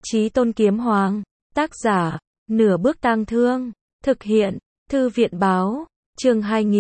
Chí Tôn Kiếm Hoàng, tác giả, Nửa Bước Tang Thương, thực hiện, Thư viện báo, chương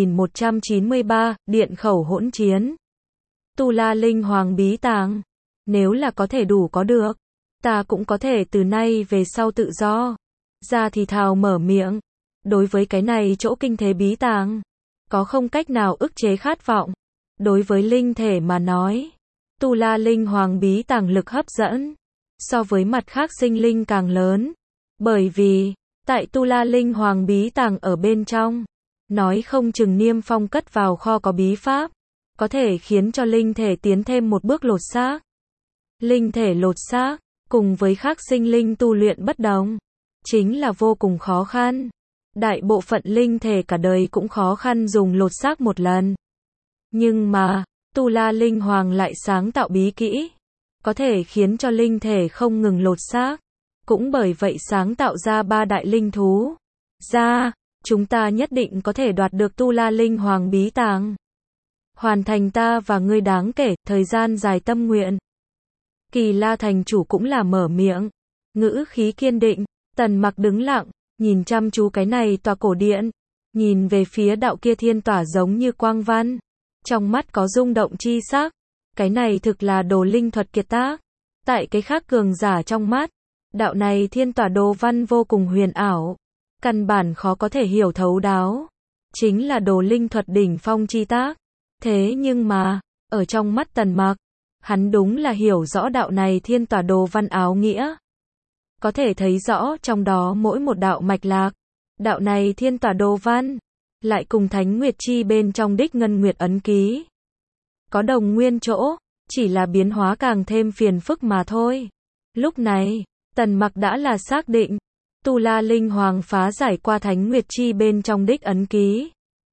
2193, Điện Khẩu Hỗn Chiến. Tu La Linh Hoàng bí tàng, nếu là có thể đủ có được, ta cũng có thể từ nay về sau tự do. Ra thì thào mở miệng, đối với cái này chỗ kinh thế bí tàng, có không cách nào ức chế khát vọng. Đối với linh thể mà nói, Tu La Linh Hoàng bí tàng lực hấp dẫn, so với mặt khác sinh linh càng lớn. Bởi vì, tại Tu La Linh Hoàng bí tàng ở bên trong, nói không chừng Niêm Phong cất vào kho có bí pháp, có thể khiến cho linh thể tiến thêm một bước lột xác. Linh thể lột xác, cùng với khác sinh linh tu luyện bất đồng, chính là vô cùng khó khăn. Đại bộ phận linh thể cả đời cũng khó khăn dùng lột xác một lần. Nhưng mà, Tu La Linh Hoàng lại sáng tạo bí kỹ, có thể khiến cho linh thể không ngừng lột xác. Cũng bởi vậy sáng tạo ra 3 đại linh thú. Chúng ta nhất định có thể đoạt được Tu La Linh Hoàng bí tàng. Hoàn thành ta và ngươi đáng kể, thời gian dài tâm nguyện. Kỳ La thành chủ cũng là mở miệng, ngữ khí kiên định. Tần Mặc đứng lặng, nhìn chăm chú cái này tòa cổ điện, nhìn về phía đạo kia thiên tỏa giống như quang văn, trong mắt có rung động chi sắc. Cái này thực là đồ linh thuật kiệt tác. Tại cái khác cường giả trong mắt, đạo này thiên tỏa đồ văn vô cùng huyền ảo, căn bản khó có thể hiểu thấu đáo, chính là đồ linh thuật đỉnh phong chi tác. Thế nhưng mà, ở trong mắt Tần Mặc, hắn đúng là hiểu rõ đạo này thiên tỏa đồ văn áo nghĩa. Có thể thấy rõ trong đó mỗi một đạo mạch lạc. Đạo này thiên tỏa đồ văn, lại cùng Thánh Nguyệt Chi bên trong đích ngân nguyệt ấn ký có đồng nguyên chỗ, chỉ là biến hóa càng thêm phiền phức mà thôi. Lúc này, Tần Mặc đã là xác định, Tu La Linh Hoàng phá giải qua Thánh Nguyệt Chi bên trong đích ấn ký.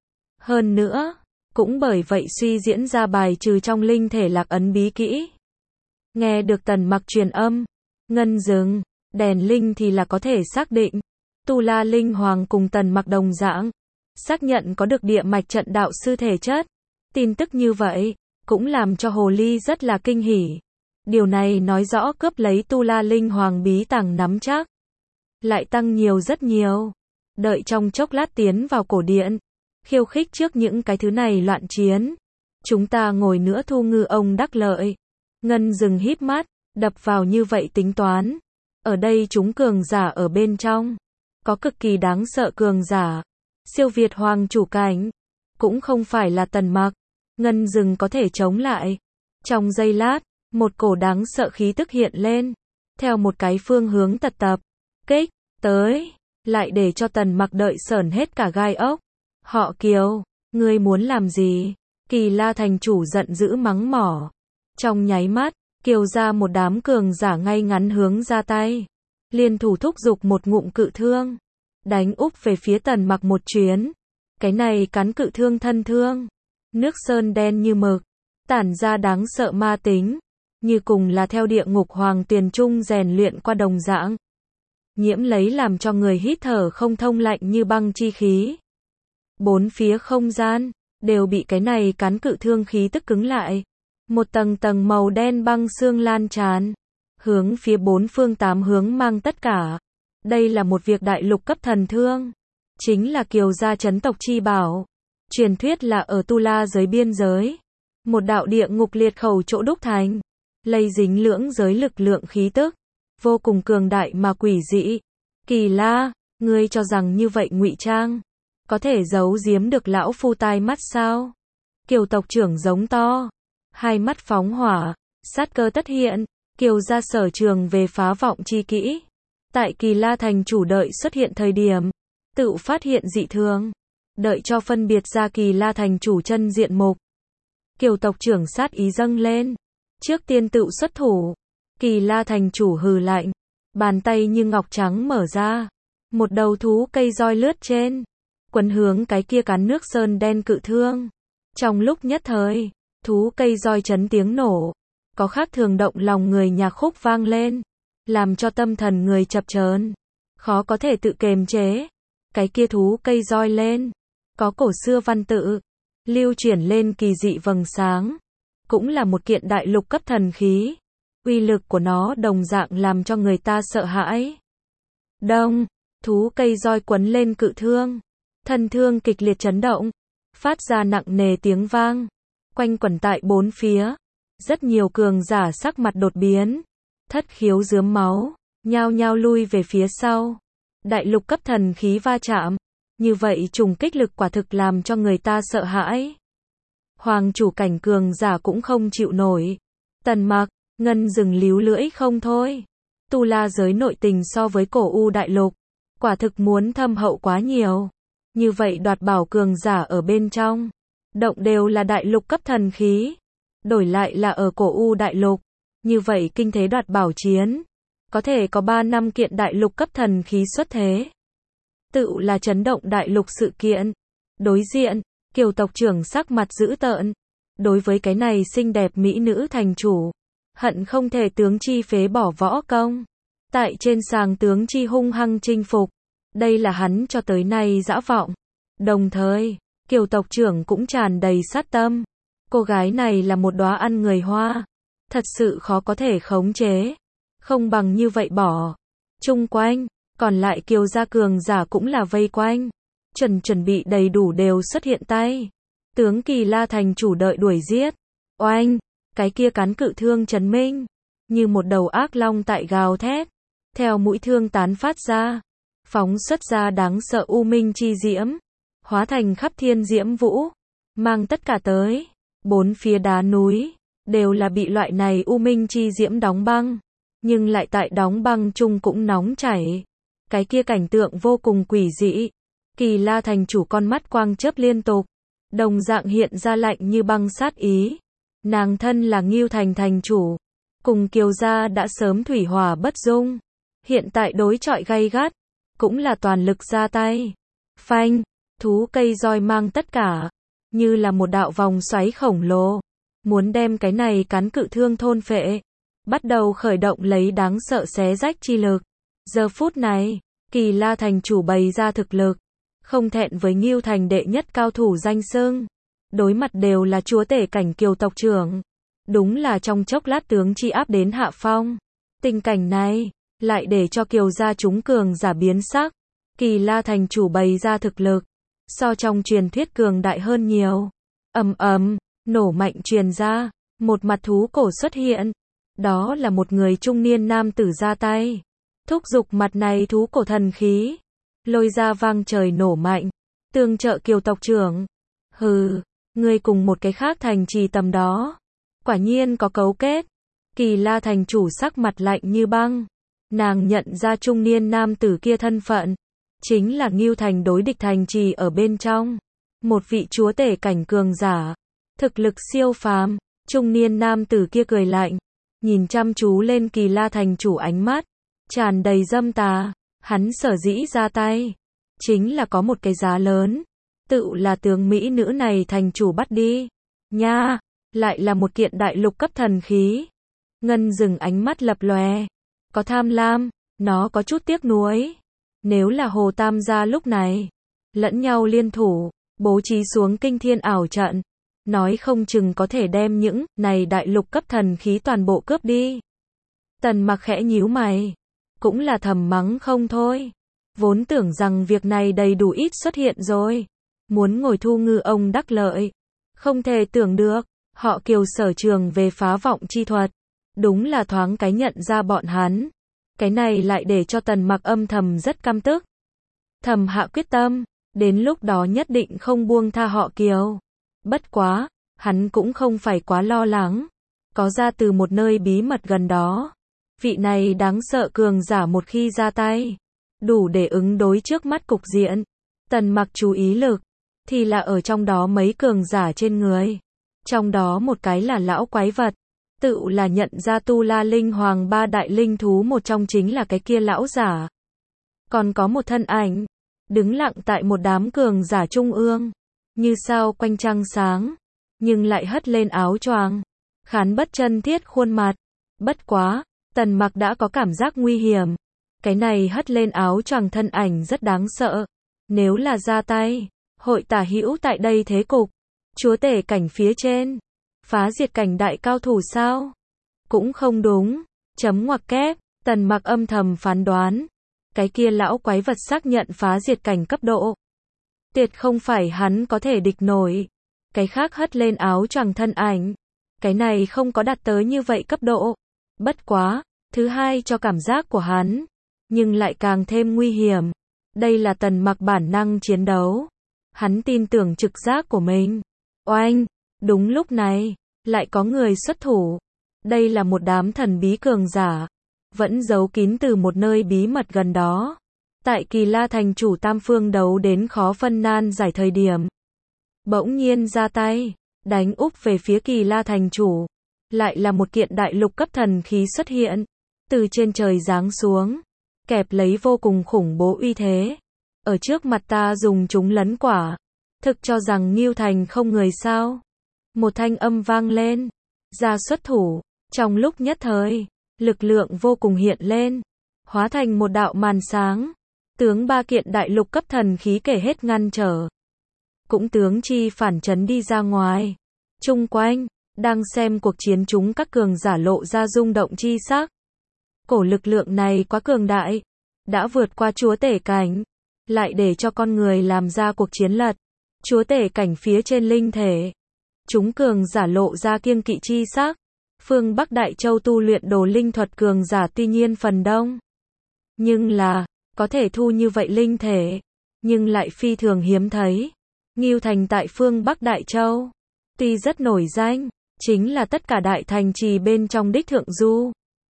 Hơn nữa, cũng bởi vậy suy diễn ra bài trừ trong linh thể lạc ấn bí kỹ. Nghe được Tần Mặc truyền âm, ngân rừng, đèn linh thì là có thể xác định, Tu La Linh Hoàng cùng Tần Mặc đồng dạng, xác nhận có được địa mạch trận đạo sư thể chất. Tin tức như vậy, cũng làm cho Hồ Ly rất là kinh hỉ. Điều này nói rõ cướp lấy Tu La Linh Hoàng bí tàng nắm chắc lại tăng nhiều rất nhiều. Đợi trong chốc lát tiến vào cổ điện, khiêu khích trước những cái thứ này loạn chiến, chúng ta ngồi nữa thu ngư ông đắc lợi. Ngân rừng híp mắt, đập vào như vậy tính toán. Ở đây chúng cường giả ở bên trong, có cực kỳ đáng sợ cường giả, siêu việt hoàng chủ cảnh, cũng không phải là Tần Mặc, Ngân rừng có thể chống lại. Trong giây lát, một cổ đáng sợ khí tức hiện lên, theo một cái phương hướng tập kích tới, lại để cho Tần Mặc đợi sởn hết cả gai ốc. Họ Kiều, ngươi muốn làm gì? Kỳ La thành chủ giận dữ mắng mỏ. Trong nháy mắt, Kiều ra một đám cường giả ngay ngắn hướng ra tay, liên thủ thúc giục một ngụm cự thương, đánh úp về phía Tần Mặc một chuyến. Cái này cắn cự thương thân thương, nước sơn đen như mực, tản ra đáng sợ ma tính, như cùng là theo địa ngục hoàng tuyền trung rèn luyện qua đồng dạng, nhiễm lấy làm cho người hít thở không thông lạnh như băng chi khí. Bốn phía không gian đều bị cái này cắn cự thương khí tức cứng lại. Một tầng tầng màu đen băng xương lan tràn, hướng phía bốn phương tám hướng mang tất cả. Đây là một việc đại lục cấp thần thương, chính là Kiều gia chấn tộc chi bảo. Truyền thuyết là ở Tu La giới biên giới, một đạo địa ngục liệt khẩu chỗ đúc thành, lây dính lưỡng giới lực lượng khí tức, vô cùng cường đại mà quỷ dị. Kỳ La, ngươi cho rằng như vậy ngụy trang, có thể giấu giếm được lão phu tai mắt sao? Kiều tộc trưởng giống to, hai mắt phóng hỏa, sát cơ tất hiện. Kiều gia sở trường về phá vọng chi kỹ, tại Kỳ La thành chủ đợi xuất hiện thời điểm, tự phát hiện dị thường, đợi cho phân biệt ra Kỳ La thành chủ chân diện mục. Kiều tộc trưởng sát ý dâng lên, trước tiên tự xuất thủ. Kỳ La thành chủ hừ lạnh, bàn tay như ngọc trắng mở ra, một đầu thú cây roi lướt trên, quấn hướng cái kia cắn nước sơn đen cự thương. Trong lúc nhất thời, thú cây roi chấn tiếng nổ, có khác thường động lòng người nhạc khúc vang lên, làm cho tâm thần người chập chờn, khó có thể tự kiềm chế. Cái kia thú cây roi lên, có cổ xưa văn tự, lưu chuyển lên kỳ dị vầng sáng, cũng là một kiện đại lục cấp thần khí. uy lực của nó đồng dạng làm cho người ta sợ hãi. Đông, thú cây roi quấn lên cự thương. Thân thương kịch liệt chấn động, phát ra nặng nề tiếng vang, quanh quẩn tại bốn phía. Rất nhiều cường giả sắc mặt đột biến, thất khiếu rướm máu, nhao nhao lui về phía sau. Đại lục cấp thần khí va chạm, như vậy trùng kích lực quả thực làm cho người ta sợ hãi. Hoàng chủ cảnh cường giả cũng không chịu nổi. Tần Mặc, Ngân Dừng líu lưỡi không thôi. Tu La giới nội tình so với cổ U đại lục, quả thực muốn thâm hậu quá nhiều. Như vậy đoạt bảo cường giả ở bên trong, động đều là đại lục cấp thần khí. Đổi lại là ở cổ U đại lục, như vậy kinh thế đoạt bảo chiến, có thể có 3 năm kiện đại lục cấp thần khí xuất thế. Tự là chấn động đại lục sự kiện. Đối diện, Kiều tộc trưởng sắc mặt dữ tợn. Đối với cái này xinh đẹp mỹ nữ thành chủ, hận không thể tướng chi phế bỏ võ công. Tại trên sàng tướng chi hung hăng chinh phục. Đây là hắn cho tới nay dã vọng. Đồng thời, Kiều tộc trưởng cũng tràn đầy sát tâm. Cô gái này là một đóa ăn người hoa, thật sự khó có thể khống chế. Không bằng như vậy bỏ. Chung quanh, còn lại Kiều gia cường giả cũng là vây quanh. Chuẩn bị đầy đủ đều xuất hiện tay. Tướng Kỳ La thành chủ đợi đuổi giết. Oanh, cái kia cán cự thương chấn minh, như một đầu ác long tại gào thét. Theo mũi thương tán phát ra, phóng xuất ra đáng sợ u minh chi diễm, hóa thành khắp thiên diễm vũ, mang tất cả tới. Bốn phía đá núi, đều là bị loại này u minh chi diễm đóng băng. Nhưng lại tại đóng băng chung cũng nóng chảy. Cái kia cảnh tượng vô cùng quỷ dị. Kỳ La thành chủ con mắt quang chớp liên tục, đồng dạng hiện ra lạnh như băng sát ý. Nàng thân là Ngưu Thành thành chủ, cùng Kiều gia đã sớm thủy hỏa bất dung. Hiện tại đối chọi gay gắt, cũng là toàn lực ra tay. Phanh, thú cây roi mang tất cả, như là một đạo vòng xoáy khổng lồ, muốn đem cái này cán cự thương thôn phệ. Bắt đầu khởi động lấy đáng sợ xé rách chi lực. Giờ phút này, Kỳ La thành chủ bày ra thực lực, không thẹn với Ngưu Thành đệ nhất cao thủ danh xưng. Đối mặt đều là chúa tể cảnh Kiều tộc trưởng. Đúng là trong chốc lát tướng chi áp đến hạ phong. Tình cảnh này, lại để cho Kiều gia chúng cường giả biến sắc. Kỳ La thành chủ bày ra thực lực, so trong truyền thuyết cường đại hơn nhiều. Ầm ầm, nổ mạnh truyền ra, một mặt thú cổ xuất hiện. Đó là một người trung niên nam tử ra tay, thúc giục mặt này thú cổ thần khí, lôi ra vang trời nổ mạnh, tương trợ Kiều tộc trưởng. Hừ, ngươi cùng một cái khác thành trì tầm đó, quả nhiên có cấu kết. Kỳ La thành chủ sắc mặt lạnh như băng, nàng nhận ra trung niên nam tử kia thân phận, chính là Ngưu Thành đối địch thành trì ở bên trong, một vị chúa tể cảnh cường giả, thực lực siêu phàm. Trung niên nam tử kia cười lạnh, nhìn chăm chú lên Kỳ La thành chủ, ánh mắt tràn đầy dâm tà. Hắn sở dĩ ra tay, chính là có một cái giá lớn, tự là tướng mỹ nữ này thành chủ bắt đi. Nha, lại là một kiện đại lục cấp thần khí. Ngân Dừng ánh mắt lập lòe, có tham lam, nó có chút tiếc nuối. Nếu là Hồ Tam gia lúc này, lẫn nhau liên thủ, bố trí xuống kinh thiên ảo trận, nói không chừng có thể đem những này đại lục cấp thần khí toàn bộ cướp đi. Tần Mặc khẽ nhíu mày, cũng là thầm mắng không thôi. Vốn tưởng rằng việc này đầy đủ ít xuất hiện rồi, muốn ngồi thu ngư ông đắc lợi. Không thể tưởng được, họ Kiều sở trường về phá vọng chi thuật, đúng là thoáng cái nhận ra bọn hắn. Cái này lại để cho Tần Mặc âm thầm rất căm tức. Thầm hạ quyết tâm, đến lúc đó nhất định không buông tha họ Kiều. Bất quá, hắn cũng không phải quá lo lắng. Có ra từ một nơi bí mật gần đó. Vị này đáng sợ cường giả một khi ra tay, đủ để ứng đối trước mắt cục diện. Tần Mặc chú ý lực, thì là ở trong đó mấy cường giả trên người. Trong đó một cái là lão quái vật, tự là nhận ra Tu La Linh Hoàng ba đại linh thú một trong chính là cái kia lão giả. Còn có một thân ảnh, đứng lặng tại một đám cường giả trung ương, như sao quanh trăng sáng, nhưng lại hất lên áo choàng, khán bất chân thiết khuôn mặt. Bất quá, Tần Mặc đã có cảm giác nguy hiểm. Cái này hất lên áo choàng thân ảnh rất đáng sợ. Nếu là ra tay, hội tả hữu tại đây thế cục, chúa tể cảnh phía trên, phá diệt cảnh đại cao thủ sao? Cũng không đúng. Chấm ngoặc kép, Tần Mặc âm thầm phán đoán. Cái kia lão quái vật xác nhận phá diệt cảnh cấp độ. Tuyệt không phải hắn có thể địch nổi. Cái khác hất lên áo choàng thân ảnh. Cái này không có đạt tới như vậy cấp độ. Bất quá, thứ hai cho cảm giác của hắn. Nhưng lại càng thêm nguy hiểm. Đây là Tần Mặc bản năng chiến đấu. Hắn tin tưởng trực giác của mình. Oanh! Đúng lúc này, lại có người xuất thủ. Đây là một đám thần bí cường giả. Vẫn giấu kín từ một nơi bí mật gần đó. Tại Kỳ La thành chủ tam phương đấu đến khó phân nan giải thời điểm. Bỗng nhiên ra tay, đánh úp về phía Kỳ La thành chủ. Lại là một kiện đại lục cấp thần khí xuất hiện. Từ trên trời giáng xuống. Kẹp lấy vô cùng khủng bố uy thế. Ở trước mặt ta dùng chúng lấn quả. Thực cho rằng Ngưu Thành không người sao. Một thanh âm vang lên. Ra xuất thủ. Trong lúc nhất thời, lực lượng vô cùng hiện lên. Hóa thành một đạo màn sáng. Tướng ba kiện đại lục cấp thần khí kể hết ngăn trở. Cũng tướng chi phản chấn đi ra ngoài. Chung quanh, đang xem cuộc chiến chúng các cường giả lộ ra rung động chi sắc. Cổ lực lượng này quá cường đại. Đã vượt qua chúa tể cảnh. Lại để cho con người làm ra cuộc chiến lật. Chúa tể cảnh phía trên linh thể. Chúng cường giả lộ ra kiêng kỵ chi sắc. Phương Bắc Đại Châu tu luyện đồ linh thuật cường giả tuy nhiên phần đông. Nhưng là, có thể thu như vậy linh thể. Nhưng lại phi thường hiếm thấy. Ngưu Thành tại phương Bắc Đại Châu. Tuy rất nổi danh. Chính là tất cả đại thành trì bên trong đích thượng du.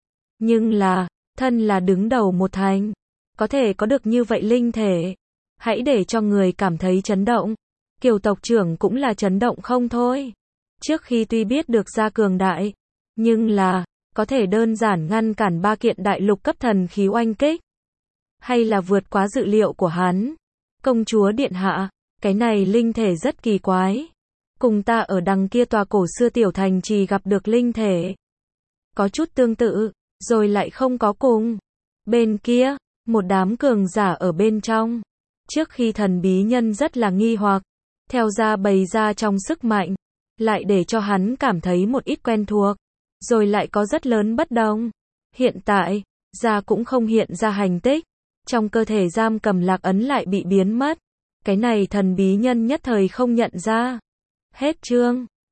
Nhưng là, thân là đứng đầu một thành. Có thể có được như vậy linh thể. Hãy để cho người cảm thấy chấn động. Kiều tộc trưởng cũng là chấn động không thôi. Trước khi tuy biết được ra cường đại. Nhưng là, có thể đơn giản ngăn cản ba kiện đại lục cấp thần khí oanh kích. Hay là vượt quá dự liệu của hắn. Công chúa điện hạ, cái này linh thể rất kỳ quái. Cùng ta ở đằng kia tòa cổ xưa tiểu thành trì gặp được linh thể. Có chút tương tự, rồi lại không có cùng. Bên kia, một đám cường giả ở bên trong. Trước khi thần bí nhân rất là nghi hoặc. Theo ra bày ra trong sức mạnh. Lại để cho hắn cảm thấy một ít quen thuộc. Rồi lại có rất lớn bất đồng. Hiện tại, ra cũng không hiện ra hành tích. Trong cơ thể giam cầm lạc ấn lại bị biến mất. Cái này thần bí nhân nhất thời không nhận ra. Hết chương.